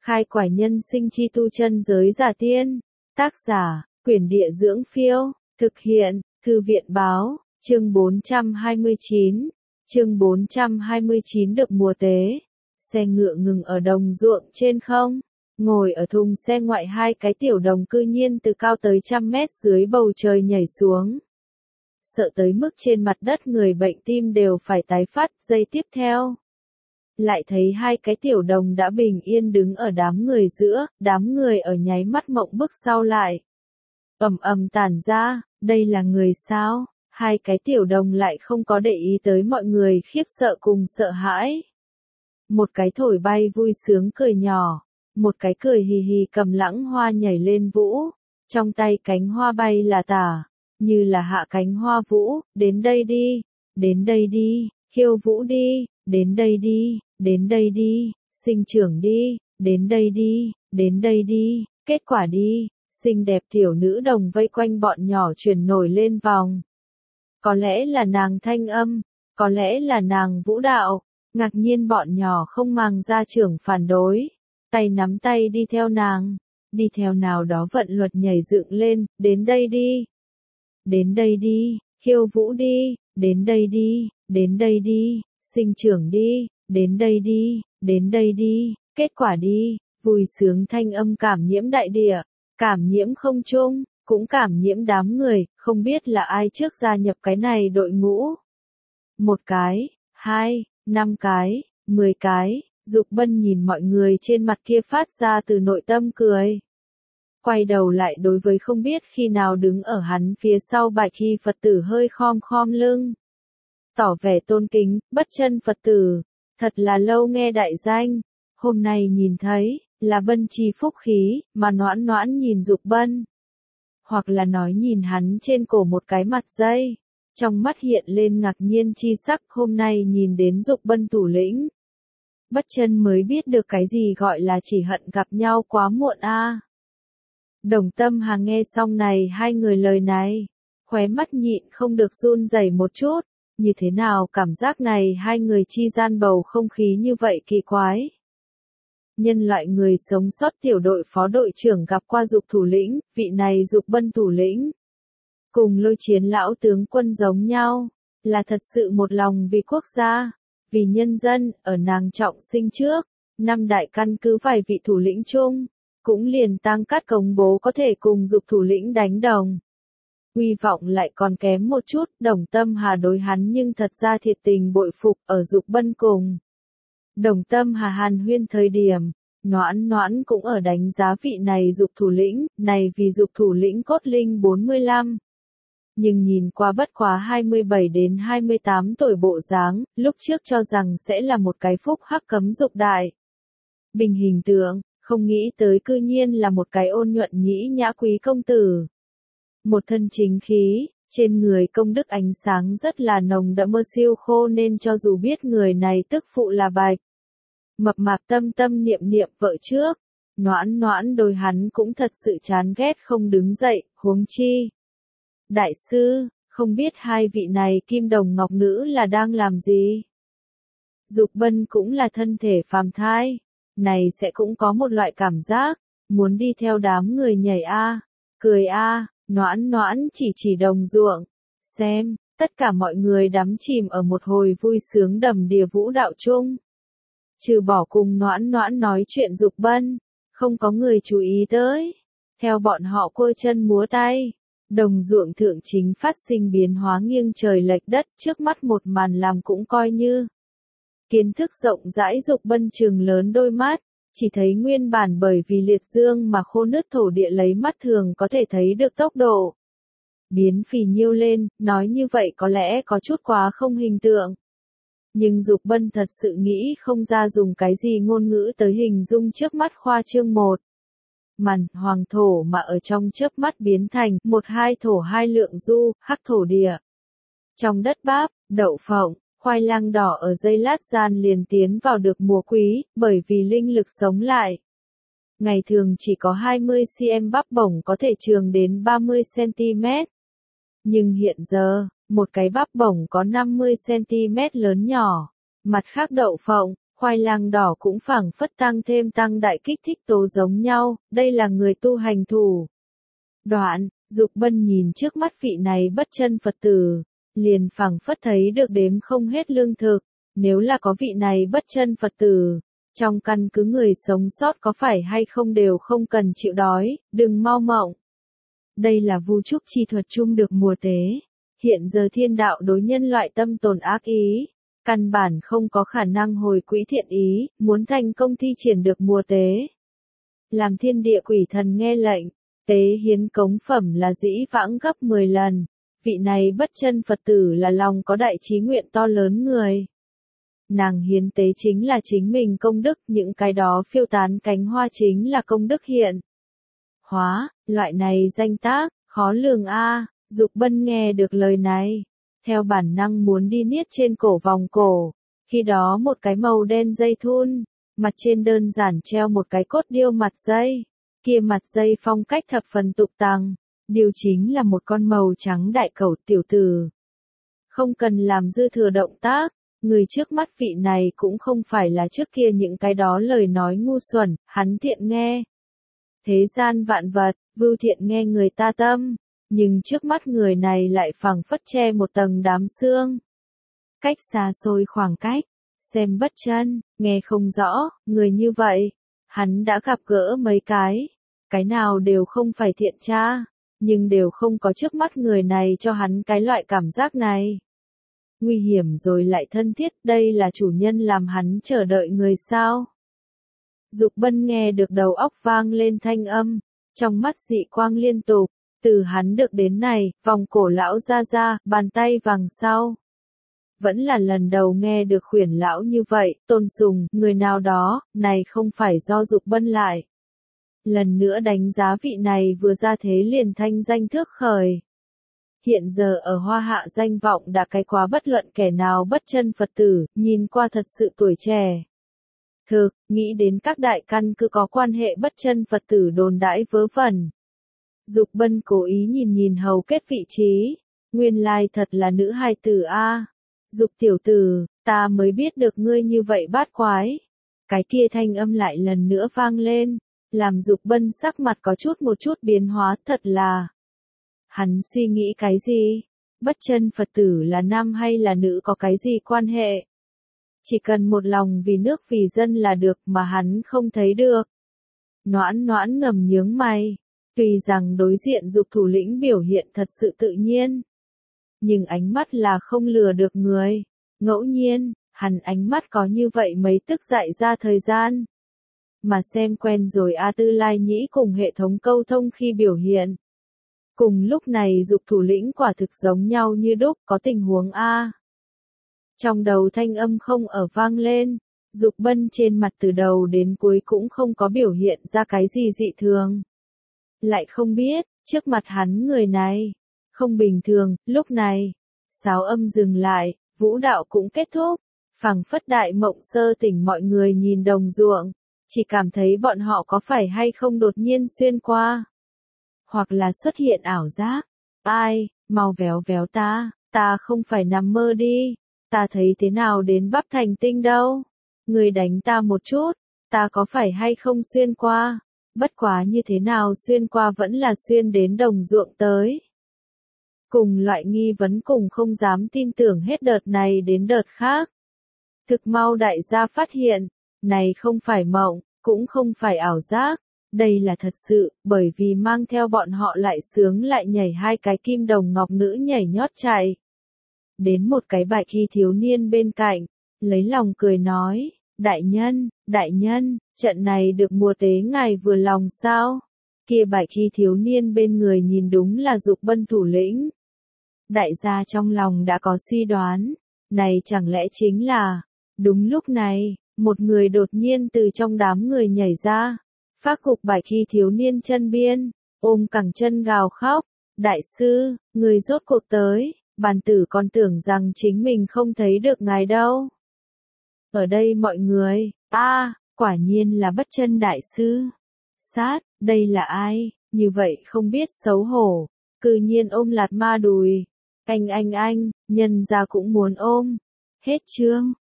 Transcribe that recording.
Khai quải nhân sinh chi tu chân giới giả tiên. Tác giả, Quyển Địa Dưỡng Phiêu. Thực hiện, Thư viện Báo. Chương 429. Chương 429 được mùa tế. Xe ngựa ngừng ở đồng ruộng trên không. Ngồi ở thùng xe ngoại hai cái tiểu đồng cư nhiên từ cao tới 100 mét dưới bầu trời nhảy xuống. Sợ tới mức trên mặt đất người bệnh tim đều phải tái phát. Giây tiếp theo, lại thấy hai cái tiểu đồng đã bình yên đứng ở đám người giữa, đám người ở nháy mắt mộng bức sau lại. Ầm ầm tản ra, đây là người sao? Hai cái tiểu đồng lại không có để ý tới mọi người khiếp sợ cùng sợ hãi. Một cái thổi bay vui sướng cười nhỏ, một cái cười hì hì cầm lãng hoa nhảy lên vũ, trong tay cánh hoa bay là tả, như là hạ cánh hoa vũ, đến đây đi, đến đây đi, khiêu vũ đi, đến đây đi, đến đây đi, sinh trưởng đi, đến đây đi, đến đây đi, kết quả đi, xinh đẹp tiểu nữ đồng vây quanh bọn nhỏ chuyển nổi lên vòng. Có lẽ là nàng thanh âm, có lẽ là nàng vũ đạo, ngạc nhiên bọn nhỏ không màng gia trưởng phản đối, tay nắm tay đi theo nàng, đi theo nào đó vận luật nhảy dựng lên, đến đây đi, đến đây đi, khiêu vũ đi, đến đây đi, đến đây đi, sinh trưởng đi, đến đây đi, đến đây đi, kết quả đi, vui sướng thanh âm cảm nhiễm đại địa, cảm nhiễm không trung, cũng cảm nhiễm đám người, không biết là ai trước gia nhập cái này đội ngũ. 1 cái, 2, 5 cái, 10 cái, Dục Bân nhìn mọi người trên mặt kia phát ra từ nội tâm cười. Quay đầu lại đối với không biết khi nào đứng ở hắn phía sau Bạch Y Phật tử hơi khom khom lưng. Tỏ vẻ tôn kính, Bất Chân Phật tử, thật là lâu nghe đại danh, hôm nay nhìn thấy, là Bân chi phúc khí, mà Noãn Noãn nhìn Dục Bân. Hoặc là nói nhìn hắn trên cổ một cái mặt dây, trong mắt hiện lên ngạc nhiên chi sắc, hôm nay nhìn đến Dục Bân thủ lĩnh. Bất Chân mới biết được cái gì gọi là chỉ hận gặp nhau quá muộn a. Đồng Tâm Hà nghe xong này hai người lời này, khóe mắt nhịn không được run rẩy một chút, như thế nào cảm giác này hai người chi gian bầu không khí như vậy kỳ quái. Nhân loại người sống sót tiểu đội phó đội trưởng gặp qua Dục thủ lĩnh, vị này Dục Bân thủ lĩnh. Cùng Lôi Chiến lão tướng quân giống nhau, là thật sự một lòng vì quốc gia, vì nhân dân, ở nàng trọng sinh trước, 5 đại căn cứ vài vị thủ lĩnh chung, cũng liền Tăng Cát công bố có thể cùng Dục thủ lĩnh đánh đồng. Uy vọng lại còn kém một chút, Đồng Tâm Hà đối hắn nhưng thật ra thiệt tình bội phục ở Dục Bân cùng. Đồng Tâm Hà hàn huyên thời điểm, Noãn Noãn cũng ở đánh giá vị này Dục thủ lĩnh, này vì Dục thủ lĩnh cốt linh 45. Nhưng nhìn qua bất quá 27 đến 28 tuổi bộ dáng, lúc trước cho rằng sẽ là một cái phúc hắc cấm dục đại. Bình hình tượng, không nghĩ tới cư nhiên là một cái ôn nhuận nhĩ nhã quý công tử. Một thân chính khí, trên người công đức ánh sáng rất là nồng đậm mơ siêu khô nên cho dù biết người này tức phụ là Bạch. Mập mạp tâm tâm niệm niệm vợ trước, Noãn Noãn đôi hắn cũng thật sự chán ghét không đứng dậy, huống chi. Đại sư, không biết hai vị này kim đồng ngọc nữ là đang làm gì? Dục Bân cũng là thân thể phàm thai, này sẽ cũng có một loại cảm giác, muốn đi theo đám người nhảy cười Noãn Noãn chỉ đồng ruộng, xem, tất cả mọi người đắm chìm ở một hồi vui sướng đầm đìa vũ đạo chung. Trừ bỏ cùng Noãn Noãn nói chuyện Dục Bân, không có người chú ý tới. Theo bọn họ quơ chân múa tay, đồng ruộng thượng chính phát sinh biến hóa nghiêng trời lệch đất, trước mắt một màn làm cũng coi như. Kiến thức rộng rãi Dục Bân trừng lớn đôi mắt, chỉ thấy nguyên bản bởi vì liệt dương mà khô nứt thổ địa lấy mắt thường có thể thấy được tốc độ biến phì nhiêu lên, nói như vậy có lẽ có chút quá không hình tượng. Nhưng Dục Bân thật sự nghĩ không ra dùng cái gì ngôn ngữ tới hình dung trước mắt khoa trương một. Màn hoàng thổ mà ở trong chớp mắt biến thành một hai thổ hai lượng du, hắc thổ địa. Trong đất bắp, đậu phộng, khoai lang đỏ ở giây lát gian liền tiến vào được mùa quý, bởi vì linh lực sống lại. Ngày thường chỉ có 20 cm bắp bổng có thể trường đến 30 cm. Nhưng hiện giờ, một cái bắp bổng có 50 cm lớn nhỏ. Mặt khác đậu phộng, khoai lang đỏ cũng phảng phất tăng đại kích thích tố giống nhau, đây là người tu hành thủ. Đoạn, Dục Bân nhìn trước mắt vị này bất chân Phật tử, liền phảng phất thấy được đếm không hết lương thực, nếu là có vị này bất chân Phật tử, trong căn cứ người sống sót có phải hay không đều không cần chịu đói, đừng mau mộng. Đây là vu trúc chi thuật chung được mùa tế, hiện giờ thiên đạo đối nhân loại tâm tồn ác ý, căn bản không có khả năng hồi quỹ thiện ý, muốn thành công thi triển được mùa tế. Làm thiên địa quỷ thần nghe lệnh, tế hiến cống phẩm là dĩ vãng gấp 10 lần, vị này bất chân Phật tử là lòng có đại trí nguyện to lớn người. Nàng hiến tế chính là chính mình công đức, những cái đó phiêu tán cánh hoa chính là công đức hiện. Hóa, loại này danh tác, khó lường a. Dục Bân nghe được lời này, theo bản năng muốn đi niết trên cổ vòng cổ, khi đó một cái màu đen dây thun, mặt trên đơn giản treo một cái cốt điêu mặt dây, kia mặt dây phong cách thập phần tục tằng, điều chính là một con màu trắng đại cẩu tiểu tử. Không cần làm dư thừa động tác, người trước mắt vị này cũng không phải là trước kia những cái đó lời nói ngu xuẩn, hắn thiện nghe. Thế gian vạn vật, vưu thiện nghe người ta tâm, nhưng trước mắt người này lại phảng phất che một tầng đám sương. Cách xa xôi khoảng cách, xem bất chân, nghe không rõ, người như vậy, hắn đã gặp gỡ mấy cái nào đều không phải thiện tra, nhưng đều không có trước mắt người này cho hắn cái loại cảm giác này. Nguy hiểm rồi lại thân thiết, đây là chủ nhân làm hắn chờ đợi người sao. Dục Bân nghe được đầu óc vang lên thanh âm, trong mắt dị quang liên tục, từ hắn được đến này, vòng cổ lão ra, bàn tay vàng sau. Vẫn là lần đầu nghe được khuyển lão như vậy, tôn sùng, người nào đó, này không phải do Dục Bân lại. Lần nữa đánh giá vị này vừa ra thế liền thanh danh thước khởi. Hiện giờ ở Hoa Hạ danh vọng đã cái quá bất luận kẻ nào bất chân Phật tử, nhìn qua thật sự tuổi trẻ. Thực, nghĩ đến các đại căn cứ có quan hệ bất chân Phật tử đồn đãi vớ vẩn. Dục Bân cố ý nhìn hầu kết vị trí, nguyên lai thật là nữ hài tử a. Dục tiểu tử, ta mới biết được ngươi như vậy bát quái. Cái kia thanh âm lại lần nữa vang lên, làm Dục Bân sắc mặt có một chút biến hóa, thật là. Hắn suy nghĩ cái gì? Bất chân Phật tử là nam hay là nữ có cái gì quan hệ? Chỉ cần một lòng vì nước vì dân là được mà hắn không thấy được. Noãn ngầm nhướng mày, tuy rằng đối diện Dục thủ lĩnh biểu hiện thật sự tự nhiên. Nhưng ánh mắt là không lừa được người. Ngẫu nhiên, hắn ánh mắt có như vậy mấy tức dại ra thời gian. Mà xem quen rồi A Tư Lai Nhĩ cùng hệ thống câu thông khi biểu hiện. Cùng lúc này Dục thủ lĩnh quả thực giống nhau như đúc, có tình huống A. Trong đầu thanh âm không ở vang lên, Dục Bân trên mặt từ đầu đến cuối cũng không có biểu hiện ra cái gì dị thường. Lại không biết, trước mặt hắn người này, không bình thường, lúc này, sáo âm dừng lại, vũ đạo cũng kết thúc, phảng phất đại mộng sơ tỉnh mọi người nhìn đồng ruộng, chỉ cảm thấy bọn họ có phải hay không đột nhiên xuyên qua. Hoặc là xuất hiện ảo giác, ai, mau véo ta không phải nằm mơ đi, ta thấy thế nào đến bắp thành tinh đâu, người đánh ta một chút, ta có phải hay không xuyên qua, bất quá như thế nào xuyên qua vẫn là xuyên đến đồng ruộng tới. Cùng loại nghi vấn cùng không dám tin tưởng hết đợt này đến đợt khác. Thực mau đại gia phát hiện, này không phải mộng, cũng không phải ảo giác, đây là thật sự, bởi vì mang theo bọn họ lại sướng lại nhảy hai cái kim đồng ngọc nữ nhảy nhót chạy. Đến một cái bạch y thiếu niên bên cạnh, lấy lòng cười nói, đại nhân, trận này được mùa tế ngài vừa lòng sao? Kia bạch y thiếu niên bên người nhìn đúng là Dục Bân thủ lĩnh. Đại gia trong lòng đã có suy đoán, này chẳng lẽ chính là, đúng lúc này, một người đột nhiên từ trong đám người nhảy ra, phác gục bạch y thiếu niên chân biên, ôm cẳng chân gào khóc, đại sư, người rốt cuộc tới, bàn tử còn tưởng rằng chính mình không thấy được ngài đâu. Ở đây mọi người, quả nhiên là bất chân đại sư. Sát, đây là ai, như vậy không biết xấu hổ, cư nhiên ôm Lạt Ma đùi. Anh, nhân gia cũng muốn ôm. Hết chương.